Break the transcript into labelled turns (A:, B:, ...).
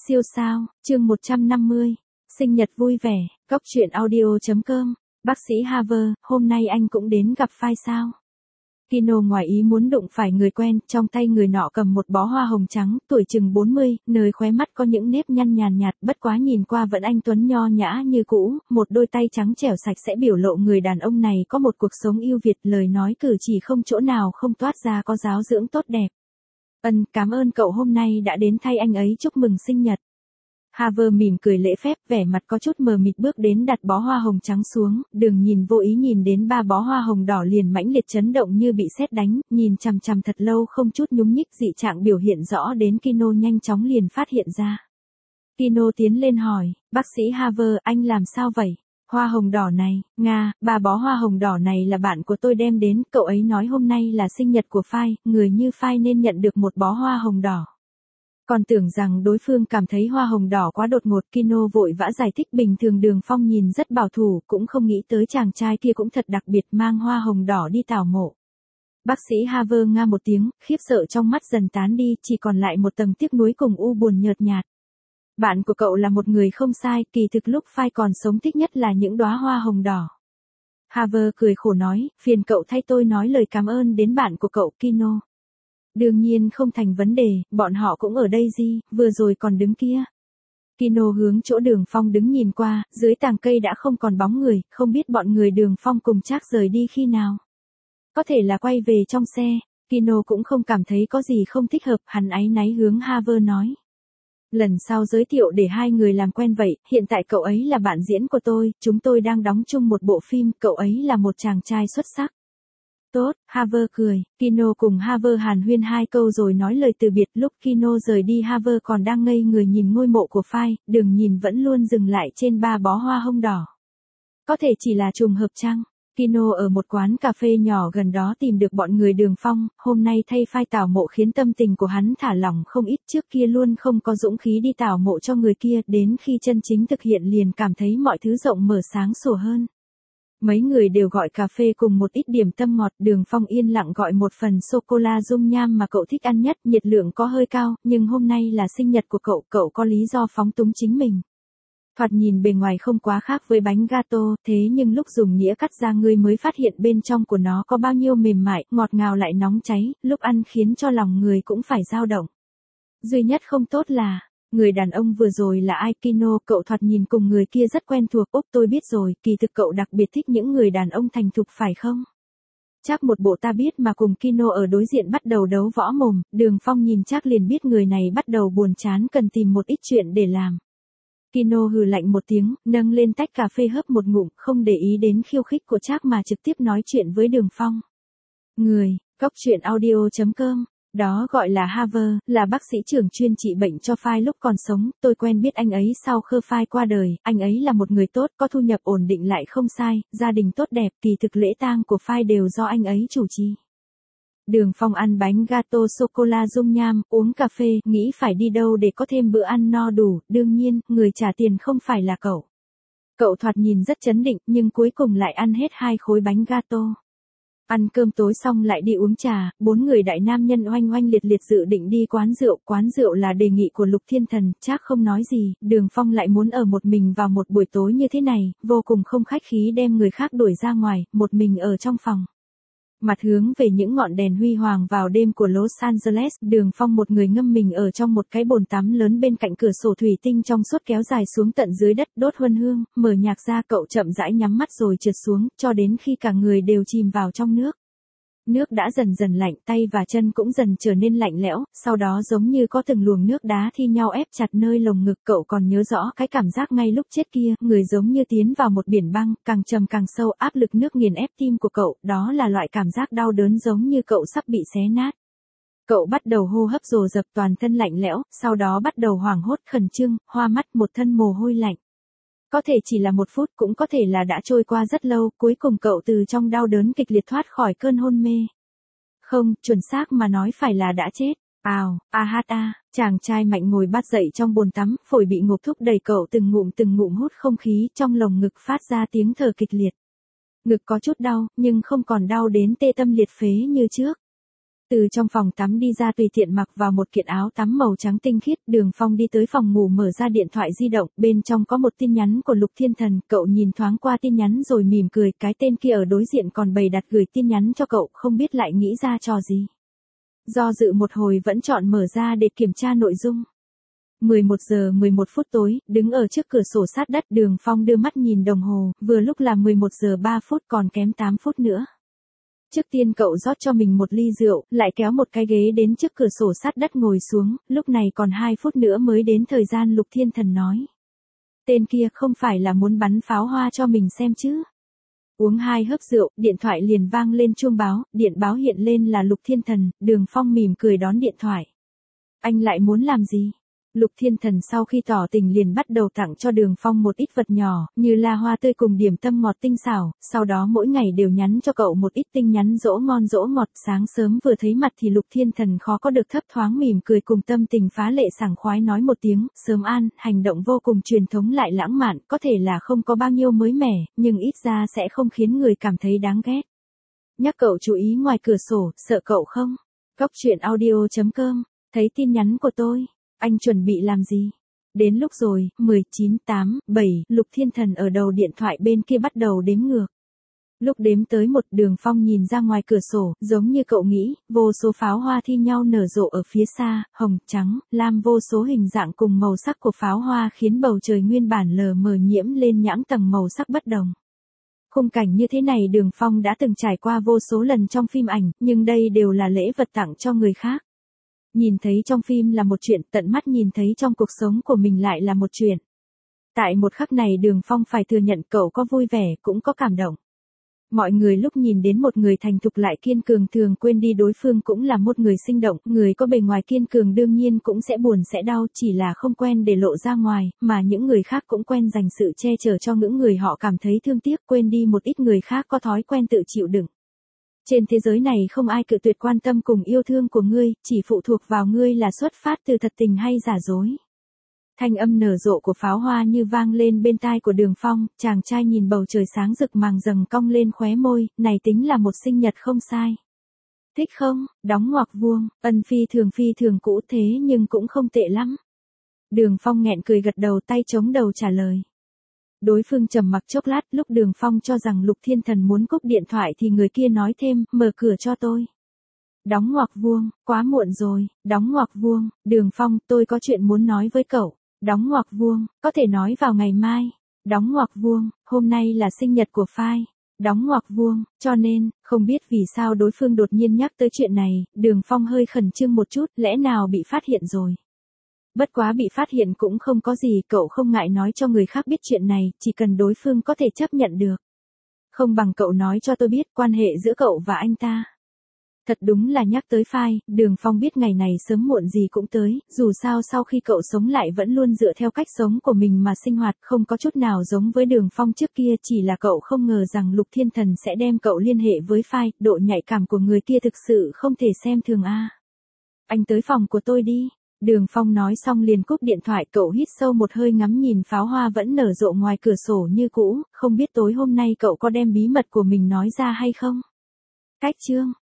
A: Siêu sao, chương 150. Sinh nhật vui vẻ, Cóc truyện audio.com. Bác sĩ Harvey, hôm nay anh cũng đến gặp Phai sao? Kino ngoài ý muốn đụng phải người quen, trong tay người nọ cầm một bó hoa hồng trắng, tuổi chừng 40, nơi khóe mắt có những nếp nhăn nhàn nhạt, bất quá nhìn qua vẫn anh tuấn nho nhã như cũ, một đôi tay trắng trẻo sạch sẽ biểu lộ người đàn ông này có một cuộc sống yêu Việt, lời nói cử chỉ không chỗ nào không toát ra có giáo dưỡng tốt đẹp. Cảm ơn cậu hôm nay đã đến thay anh ấy chúc mừng sinh nhật. Harvey mỉm cười lễ phép, vẻ mặt có chút mờ mịt bước đến đặt bó hoa hồng trắng xuống, Đường nhìn vô ý nhìn đến ba bó hoa hồng đỏ liền mãnh liệt chấn động như bị sét đánh, nhìn chằm chằm thật lâu không chút nhúc nhích, dị trạng biểu hiện rõ đến Kino nhanh chóng liền phát hiện ra. Kino tiến lên hỏi, bác sĩ Harvey, anh làm sao vậy? Hoa hồng đỏ này, ba bó hoa hồng đỏ này là bạn của tôi đem đến, cậu ấy nói hôm nay là sinh nhật của Phai, người như Phai nên nhận được một bó hoa hồng đỏ. Còn tưởng rằng đối phương cảm thấy hoa hồng đỏ quá đột ngột, Kino vội vã giải thích bình thường Đường Phong nhìn rất bảo thủ, cũng không nghĩ tới chàng trai kia cũng thật đặc biệt mang hoa hồng đỏ đi tảo mộ. Bác sĩ Harvey nga một tiếng, khiếp sợ trong mắt dần tán đi, chỉ còn lại một tầng tiếc nuối cùng u buồn nhợt nhạt. Bạn của cậu là một người không sai, kỳ thực lúc Phai còn sống thích nhất là những đóa hoa hồng đỏ. Harvey cười khổ nói, phiền cậu thay tôi nói lời cảm ơn đến bạn của cậu, Kino. Đương nhiên không thành vấn đề, bọn họ cũng ở đây vừa rồi còn đứng kia. Kino hướng chỗ Đường Phong đứng nhìn qua, dưới tàng cây đã không còn bóng người, không biết bọn người Đường Phong cùng Trác rời đi khi nào. Có thể là quay về trong xe, Kino cũng không cảm thấy có gì không thích hợp, hắn áy náy hướng Harvey nói. Lần sau giới thiệu để hai người làm quen vậy, hiện tại cậu ấy là bạn diễn của tôi, chúng tôi đang đóng chung một bộ phim, cậu ấy là một chàng trai xuất sắc. Tốt, Harvey cười, Kino cùng Harvey hàn huyên hai câu rồi nói lời từ biệt, lúc Kino rời đi Harvey còn đang ngây người nhìn ngôi mộ của Phai, Đường nhìn vẫn luôn dừng lại trên ba bó hoa hồng đỏ. Có thể chỉ là trùng hợp chăng? Kino ở một quán cà phê nhỏ gần đó tìm được bọn người Đường Phong, hôm nay thay Phai tảo mộ khiến tâm tình của hắn thả lỏng không ít, trước kia luôn không có dũng khí đi tảo mộ cho người kia, đến khi chân chính thực hiện liền cảm thấy mọi thứ rộng mở sáng sủa hơn. Mấy người đều gọi cà phê cùng một ít điểm tâm ngọt, Đường Phong yên lặng gọi một phần sô-cô-la dung nham mà cậu thích ăn nhất, nhiệt lượng có hơi cao, nhưng hôm nay là sinh nhật của cậu có lý do phóng túng chính mình. Thoạt nhìn bề ngoài không quá khác với bánh gato, thế nhưng lúc dùng nĩa cắt ra ngươi mới phát hiện bên trong của nó có bao nhiêu mềm mại, ngọt ngào lại nóng cháy, lúc ăn khiến cho lòng người cũng phải dao động. Duy nhất không tốt là, người đàn ông vừa rồi là ai? Kino, cậu thoạt nhìn cùng người kia rất quen thuộc. Tôi biết rồi, kỳ thực cậu đặc biệt thích những người đàn ông thành thục phải không? Chắc một bộ ta biết mà cùng Kino ở đối diện bắt đầu đấu võ mồm, Đường Phong nhìn chắc liền biết người này bắt đầu buồn chán cần tìm một ít chuyện để làm. Kino hừ lạnh một tiếng, nâng lên tách cà phê hớp một ngụm, không để ý đến khiêu khích của Trác mà trực tiếp nói chuyện với Đường Phong. Cóc truyện audio.com. Đó gọi là Harvey, là bác sĩ trưởng chuyên trị bệnh cho Phai lúc còn sống, tôi quen biết anh ấy sau khi Phai qua đời, anh ấy là một người tốt, có thu nhập ổn định lại không sai, gia đình tốt đẹp, kỳ thực lễ tang của Phai đều do anh ấy chủ trì. Đường Phong ăn bánh gato sô-cô-la dung nham, uống cà phê, nghĩ phải đi đâu để có thêm bữa ăn no đủ, đương nhiên, người trả tiền không phải là cậu. Cậu thoạt nhìn rất trấn định, nhưng cuối cùng lại ăn hết 2 khối bánh gato. Ăn cơm tối xong lại đi uống trà, 4 người đại nam nhân oanh oanh liệt liệt dự định đi quán rượu là đề nghị của Lục Thiên Thần, Trác không nói gì, Đường Phong lại muốn ở một mình vào một buổi tối như thế này, vô cùng không khách khí đem người khác đuổi ra ngoài, một mình ở trong phòng. Mặt hướng về những ngọn đèn huy hoàng vào đêm của Los Angeles, Đường Phong một người ngâm mình ở trong một cái bồn tắm lớn bên cạnh cửa sổ thủy tinh trong suốt kéo dài xuống tận dưới đất, đốt huân hương, mở nhạc ra, cậu chậm rãi nhắm mắt rồi trượt xuống, cho đến khi cả người đều chìm vào trong nước. Nước đã dần dần lạnh, tay và chân cũng dần trở nên lạnh lẽo, sau đó giống như có từng luồng nước đá thi nhau ép chặt nơi lồng ngực, cậu còn nhớ rõ cái cảm giác ngay lúc chết kia, người giống như tiến vào một biển băng, càng trầm càng sâu, áp lực nước nghiền ép tim của cậu, đó là loại cảm giác đau đớn giống như cậu sắp bị xé nát. Cậu bắt đầu hô hấp dồn dập, toàn thân lạnh lẽo, sau đó bắt đầu hoảng hốt khẩn trương, hoa mắt, một thân mồ hôi lạnh. Có thể chỉ là 1 phút, cũng có thể là đã trôi qua rất lâu, cuối cùng cậu từ trong đau đớn kịch liệt thoát khỏi cơn hôn mê. Không, chuẩn xác mà nói phải là đã chết. Chàng trai mạnh ngồi bắt dậy trong bồn tắm, phổi bị ngộp thúc đẩy, cậu từng ngụm hút không khí, trong lồng ngực phát ra tiếng thở kịch liệt. Ngực có chút đau, nhưng không còn đau đến tê tâm liệt phế như trước. Từ trong phòng tắm đi ra tùy tiện mặc vào một kiện áo tắm màu trắng tinh khiết, Đường Phong đi tới phòng ngủ mở ra điện thoại di động, bên trong có một tin nhắn của Lục Thiên Thần, cậu nhìn thoáng qua tin nhắn rồi mỉm cười, cái tên kia ở đối diện còn bày đặt gửi tin nhắn cho cậu, không biết lại nghĩ ra trò gì. Do dự một hồi vẫn chọn mở ra để kiểm tra nội dung. 11 giờ 11 phút tối, đứng ở trước cửa sổ sát đất, Đường Phong đưa mắt nhìn đồng hồ, vừa lúc là 11 giờ 3 phút, còn kém 8 phút nữa. Trước tiên cậu rót cho mình một ly rượu, lại kéo một cái ghế đến trước cửa sổ sát đất ngồi xuống, lúc này còn 2 phút nữa mới đến thời gian. Lục Thiên Thần nói. Tên kia không phải là muốn bắn pháo hoa cho mình xem chứ. Uống 2 hớp rượu, điện thoại liền vang lên chuông báo, điện báo hiện lên là Lục Thiên Thần, Đường Phong mỉm cười đón điện thoại. Anh lại muốn làm gì? Lục Thiên Thần sau khi tỏ tình liền bắt đầu tặng cho Đường Phong một ít vật nhỏ, như la hoa tươi cùng điểm tâm ngọt tinh xảo, sau đó mỗi ngày đều nhắn cho cậu một ít tin nhắn dỗ ngon dỗ ngọt. Sáng sớm vừa thấy mặt thì Lục Thiên Thần khó có được thấp thoáng mỉm cười cùng tâm tình phá lệ sảng khoái nói một tiếng, sớm an, hành động vô cùng truyền thống lại lãng mạn, có thể là không có bao nhiêu mới mẻ, nhưng ít ra sẽ không khiến người cảm thấy đáng ghét. Nhắc cậu chú ý ngoài cửa sổ, sợ cậu không? Góc truyện audio.com, thấy tin nhắn của tôi. Anh chuẩn bị làm gì? Đến lúc rồi, 19, 8, 7, Lục Thiên Thần ở đầu điện thoại bên kia bắt đầu đếm ngược. Lúc đếm tới 1, Đường Phong nhìn ra ngoài cửa sổ, giống như cậu nghĩ, vô số pháo hoa thi nhau nở rộ ở phía xa, hồng, trắng, lam, vô số hình dạng cùng màu sắc của pháo hoa khiến bầu trời nguyên bản lờ mờ nhiễm lên những tầng màu sắc bất đồng. Khung cảnh như thế này Đường Phong đã từng trải qua vô số lần trong phim ảnh, nhưng đây đều là lễ vật tặng cho người khác. Nhìn thấy trong phim là một chuyện, tận mắt nhìn thấy trong cuộc sống của mình lại là một chuyện. Tại một khắc này Đường Phong phải thừa nhận cậu có vui vẻ, cũng có cảm động. Mọi người lúc nhìn đến một người thành thục lại kiên cường thường quên đi đối phương cũng là một người sinh động, người có bề ngoài kiên cường đương nhiên cũng sẽ buồn sẽ đau, chỉ là không quen để lộ ra ngoài, mà những người khác cũng quen dành sự che chở cho những người họ cảm thấy thương tiếc, quên đi một ít người khác có thói quen tự chịu đựng. Trên thế giới này không ai cự tuyệt quan tâm cùng yêu thương của ngươi, chỉ phụ thuộc vào ngươi là xuất phát từ thật tình hay giả dối. Thanh âm nở rộ của pháo hoa như vang lên bên tai của Đường Phong, chàng trai nhìn bầu trời sáng rực màng dầng cong lên khóe môi, này tính là một sinh nhật không sai. Thích không? Đóng ngoặc vuông, ân phi thường cũ thế nhưng cũng không tệ lắm. Đường Phong nghẹn cười gật đầu, tay chống đầu trả lời. Đối phương trầm mặc chốc lát, lúc Đường Phong cho rằng Lục Thiên Thần muốn cúp điện thoại thì người kia nói thêm, mở cửa cho tôi. Đóng ngoặc vuông, quá muộn rồi, đóng ngoặc vuông, Đường Phong, tôi có chuyện muốn nói với cậu. Đóng ngoặc vuông, có thể nói vào ngày mai. Đóng ngoặc vuông, hôm nay là sinh nhật của Phai. Đóng ngoặc vuông, cho nên, không biết vì sao đối phương đột nhiên nhắc tới chuyện này, Đường Phong hơi khẩn trương một chút, lẽ nào bị phát hiện rồi. Bất quá bị phát hiện cũng không có gì, cậu không ngại nói cho người khác biết chuyện này, chỉ cần đối phương có thể chấp nhận được. Không bằng cậu nói cho tôi biết quan hệ giữa cậu và anh ta. Thật đúng là nhắc tới Phai, Đường Phong biết ngày này sớm muộn gì cũng tới, dù sao sau khi cậu sống lại vẫn luôn dựa theo cách sống của mình mà sinh hoạt, không có chút nào giống với Đường Phong trước kia, chỉ là cậu không ngờ rằng Lục Thiên Thần sẽ đem cậu liên hệ với Phai, độ nhạy cảm của người kia thực sự không thể xem thường a. Anh tới phòng của tôi đi. Đường Phong nói xong liền cúp điện thoại, cậu hít sâu một hơi ngắm nhìn pháo hoa vẫn nở rộ ngoài cửa sổ như cũ, không biết tối hôm nay cậu có đem bí mật của mình nói ra hay không? Cách chương